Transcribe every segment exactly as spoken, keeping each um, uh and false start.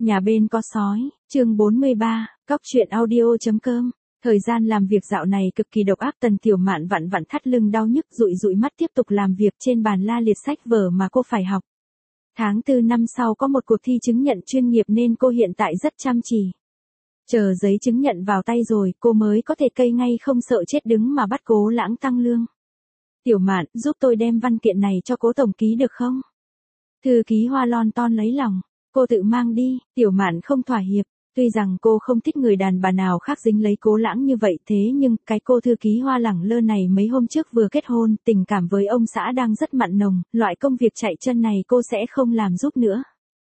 Nhà bên có sói, chương bốn mươi ba, cóc truyện audio.com. Thời gian làm việc dạo này cực kỳ độc ác. Tần Tiểu Mạn vặn vặn thắt lưng đau nhức dụi dụi mắt tiếp tục làm việc trên bàn la liệt sách vở mà cô phải học. Tháng tư năm sau có một cuộc thi chứng nhận chuyên nghiệp nên cô hiện tại rất chăm chỉ. Chờ giấy chứng nhận vào tay rồi cô mới có thể cây ngay không sợ chết đứng mà bắt Cố Lãng tăng lương. Tiểu Mạn, giúp tôi đem văn kiện này cho Cố tổng ký được không? Thư ký Hoa lon ton lấy lòng. Cô tự mang đi. Tiểu Mạn không thỏa hiệp. Tuy rằng cô không thích người đàn bà nào khác dính lấy Cố Lãng như vậy, thế nhưng cái cô thư ký Hoa lẳng lơ này mấy hôm trước vừa kết hôn, tình cảm với ông xã đang rất mặn nồng, loại công việc chạy chân này cô sẽ không làm giúp nữa.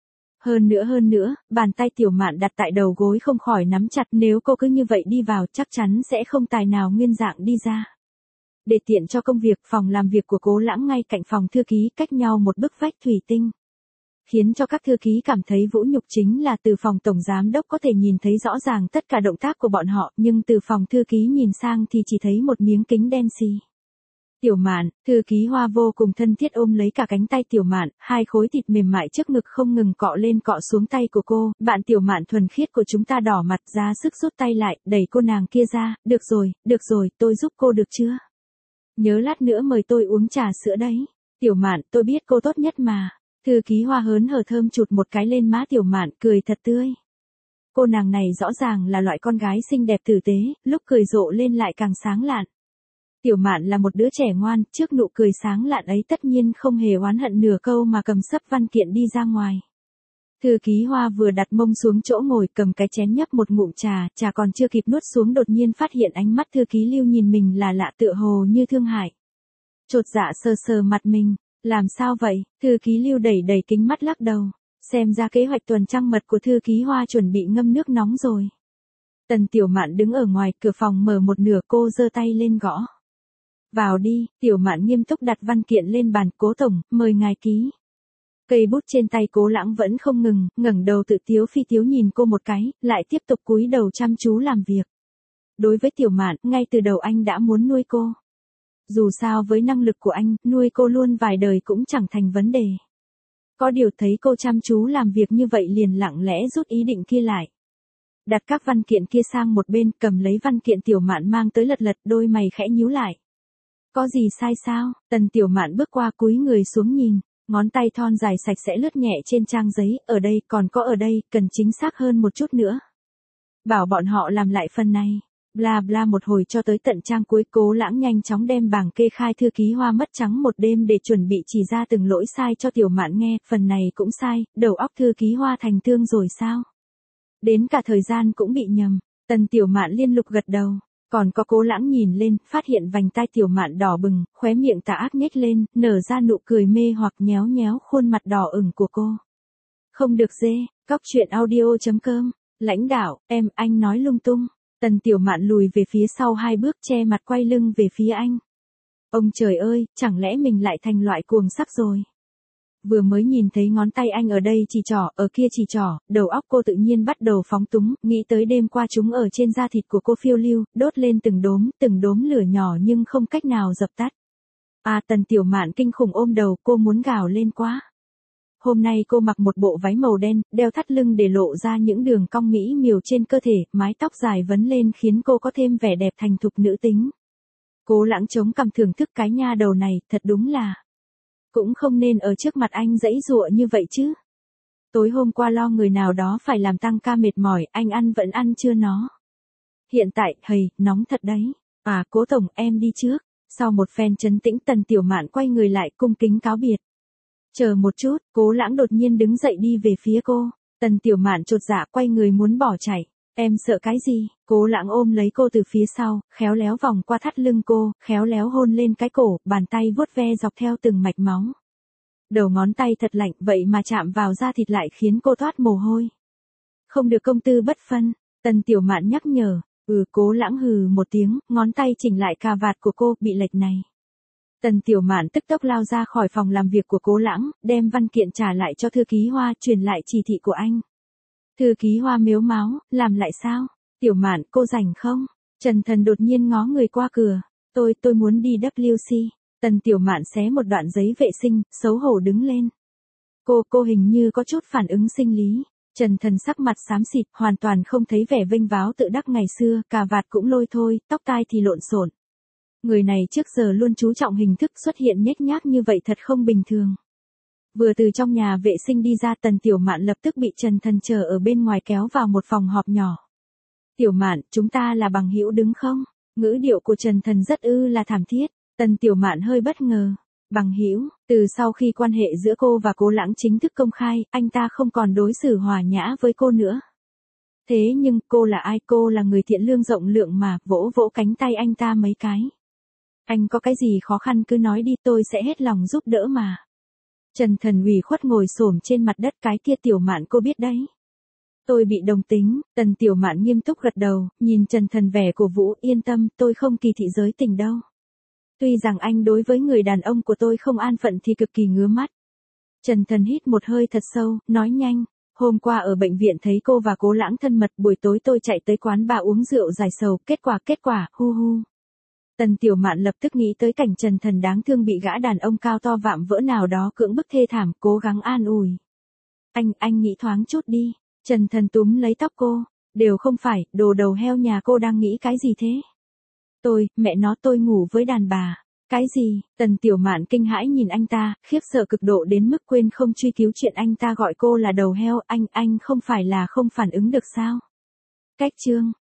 Hơn nữa hơn nữa, bàn tay Tiểu Mạn đặt tại đầu gối không khỏi nắm chặt, nếu cô cứ như vậy đi vào chắc chắn sẽ không tài nào nguyên dạng đi ra. Để tiện cho công việc, phòng làm việc của Cố Lãng ngay cạnh phòng thư ký, cách nhau một bức vách thủy tinh. Khiến cho các thư ký cảm thấy vũ nhục chính là từ phòng tổng giám đốc có thể nhìn thấy rõ ràng tất cả động tác của bọn họ, nhưng từ phòng thư ký nhìn sang thì chỉ thấy một miếng kính đen xì. Tiểu Mạn, thư ký Hoa vô cùng thân thiết ôm lấy cả cánh tay Tiểu Mạn, hai khối thịt mềm mại trước ngực không ngừng cọ lên cọ xuống tay của cô. Bạn Tiểu Mạn thuần khiết của chúng ta đỏ mặt ra sức rút tay lại, đẩy cô nàng kia ra. Được rồi, được rồi, tôi giúp cô được chưa? Nhớ lát nữa mời tôi uống trà sữa đấy. Tiểu Mạn, tôi biết cô tốt nhất mà. Thư ký Hoa hớn hở thơm chụt một cái lên má Tiểu Mạn, cười thật tươi. Cô nàng này rõ ràng là loại con gái xinh đẹp tử tế, lúc cười rộ lên lại càng sáng lạn. Tiểu Mạn là một đứa trẻ ngoan, trước nụ cười sáng lạn ấy tất nhiên không hề oán hận nửa câu mà cầm sấp văn kiện đi ra ngoài. Thư ký Hoa vừa đặt mông xuống chỗ ngồi cầm cái chén nhấp một ngụm trà, trà còn chưa kịp nuốt xuống đột nhiên phát hiện ánh mắt thư ký Lưu nhìn mình là lạ tựa hồ như thương hại. Chột dạ sờ sờ mặt mình. Làm sao vậy? Thư ký Lưu đẩy đẩy kính mắt lắc đầu. Xem ra kế hoạch tuần trăng mật của thư ký Hoa chuẩn bị ngâm nước nóng rồi. Tần Tiểu Mạn đứng ở ngoài, cửa phòng mở một nửa, cô giơ tay lên gõ. Vào đi. Tiểu Mạn nghiêm túc đặt văn kiện lên bàn. Cố tổng, mời ngài ký. Cây bút trên tay Cố Lãng vẫn không ngừng, ngẩng đầu tự tiếu phi tiếu nhìn cô một cái, lại tiếp tục cúi đầu chăm chú làm việc. Đối với Tiểu Mạn, ngay từ đầu anh đã muốn nuôi cô. Dù sao với năng lực của anh, nuôi cô luôn vài đời cũng chẳng thành vấn đề. Có điều thấy cô chăm chú làm việc như vậy liền lặng lẽ rút ý định kia lại. Đặt các văn kiện kia sang một bên, cầm lấy văn kiện Tiểu Mạn mang tới lật lật, đôi mày khẽ nhíu lại. Có gì sai sao? Tần Tiểu Mạn bước qua cúi người xuống nhìn, ngón tay thon dài sạch sẽ lướt nhẹ trên trang giấy, ở đây, còn có ở đây, cần chính xác hơn một chút nữa. Bảo bọn họ làm lại phần này. Bla bla một hồi cho tới tận trang cuối, Cố Lãng nhanh chóng đem bảng kê khai thư ký Hoa mất trắng một đêm để chuẩn bị chỉ ra từng lỗi sai cho Tiểu Mạn nghe, phần này cũng sai, đầu óc thư ký Hoa thành tương rồi sao? Đến cả thời gian cũng bị nhầm. Tần Tiểu Mạn liên lục gật đầu, còn có Cố Lãng nhìn lên, phát hiện vành tai Tiểu Mạn đỏ bừng, khóe miệng tà ác nhếch lên, nở ra nụ cười mê hoặc nhéo nhéo khuôn mặt đỏ ửng của cô. Không được dê, cóc truyện audio.com, lãnh đạo, em, anh nói lung tung. Tần Tiểu Mạn lùi về phía sau hai bước che mặt quay lưng về phía anh. Ông trời ơi, chẳng lẽ mình lại thành loại cuồng sắc rồi? Vừa mới nhìn thấy ngón tay anh ở đây chỉ trỏ, ở kia chỉ trỏ, đầu óc cô tự nhiên bắt đầu phóng túng, nghĩ tới đêm qua chúng ở trên da thịt của cô phiêu lưu, đốt lên từng đốm, từng đốm lửa nhỏ nhưng không cách nào dập tắt. À, Tần Tiểu Mạn kinh khủng ôm đầu, cô muốn gào lên quá. Hôm nay cô mặc một bộ váy màu đen, đeo thắt lưng để lộ ra những đường cong mỹ miều trên cơ thể, mái tóc dài vấn lên khiến cô có thêm vẻ đẹp thành thục nữ tính. Cố Lãng chống cằm thưởng thức cái nha đầu này, thật đúng là. Cũng không nên ở trước mặt anh giãy giụa như vậy chứ. Tối hôm qua lo người nào đó phải làm tăng ca mệt mỏi, anh ăn vẫn ăn chưa nó. Hiện tại, hầy, nóng thật đấy. À, Cố tổng, em đi trước. Sau một phen trấn tĩnh, Tần Tiểu Mạn quay người lại cung kính cáo biệt. Chờ một chút, Cố Lãng đột nhiên đứng dậy đi về phía cô. Tần Tiểu Mạn chột dạ quay người muốn bỏ chạy. Em sợ cái gì? Cố Lãng ôm lấy cô từ phía sau, khéo léo vòng qua thắt lưng cô, khéo léo hôn lên cái cổ, bàn tay vuốt ve dọc theo từng mạch máu. Đầu ngón tay thật lạnh, vậy mà chạm vào da thịt lại khiến cô toát mồ hôi. Không được công tư bất phân, Tần Tiểu Mạn nhắc nhở. Ừ, Cố Lãng hừ một tiếng, ngón tay chỉnh lại cà vạt của cô, bị lệch này. Tần Tiểu Mạn tức tốc lao ra khỏi phòng làm việc của Cố Lãng, đem văn kiện trả lại cho thư ký Hoa, truyền lại chỉ thị của anh. Thư ký Hoa mếu máo, làm lại sao? Tiểu Mạn, cô rảnh không? Trần Thần đột nhiên ngó người qua cửa. Tôi, tôi muốn đi W C. Tần Tiểu Mạn xé một đoạn giấy vệ sinh, xấu hổ đứng lên. Cô, cô hình như có chút phản ứng sinh lý. Trần Thần sắc mặt xám xịt, hoàn toàn không thấy vẻ vênh váo tự đắc ngày xưa, cà vạt cũng lôi thôi, tóc tai thì lộn xộn. Người này trước giờ luôn chú trọng hình thức, xuất hiện nhếch nhác như vậy thật không bình thường. Vừa từ trong nhà vệ sinh đi ra, Tần Tiểu Mạn lập tức bị Trần Thần chờ ở bên ngoài kéo vào một phòng họp nhỏ. Tiểu Mạn, chúng ta là bằng hữu đứng không? Ngữ điệu của Trần Thần rất ư là thảm thiết. Tần Tiểu Mạn hơi bất ngờ. Bằng hữu, từ sau khi quan hệ giữa cô và Cố Lãng chính thức công khai, anh ta không còn đối xử hòa nhã với cô nữa. Thế nhưng cô là ai? Cô là người thiện lương rộng lượng mà, vỗ vỗ cánh tay anh ta mấy cái. Anh có cái gì khó khăn cứ nói đi, tôi sẽ hết lòng giúp đỡ mà. Trần Thần ủy khuất ngồi xổm trên mặt đất, cái kia Tiểu Mạn cô biết đấy. Tôi bị đồng tính. Tần Tiểu Mạn nghiêm túc gật đầu, nhìn Trần Thần vẻ cổ vũ, yên tâm, tôi không kỳ thị giới tình đâu. Tuy rằng anh đối với người đàn ông của tôi không an phận thì cực kỳ ngứa mắt. Trần Thần hít một hơi thật sâu, nói nhanh, hôm qua ở bệnh viện thấy cô và Cố Lãng thân mật, buổi tối tôi chạy tới quán bà uống rượu giải sầu, kết quả kết quả, hu hu. Tần Tiểu Mạn lập tức nghĩ tới cảnh Trần Thần đáng thương bị gã đàn ông cao to vạm vỡ nào đó cưỡng bức thê thảm, cố gắng an ủi. Anh, anh nghĩ thoáng chút đi. Trần Thần túm lấy tóc cô, đều không phải, đồ đầu heo nhà cô đang nghĩ cái gì thế? Tôi, mẹ nó tôi ngủ với đàn bà. Cái gì? Tần Tiểu Mạn kinh hãi nhìn anh ta, khiếp sợ cực độ đến mức quên không truy cứu chuyện anh ta gọi cô là đầu heo, anh, anh không phải là không phản ứng được sao? Cách chương.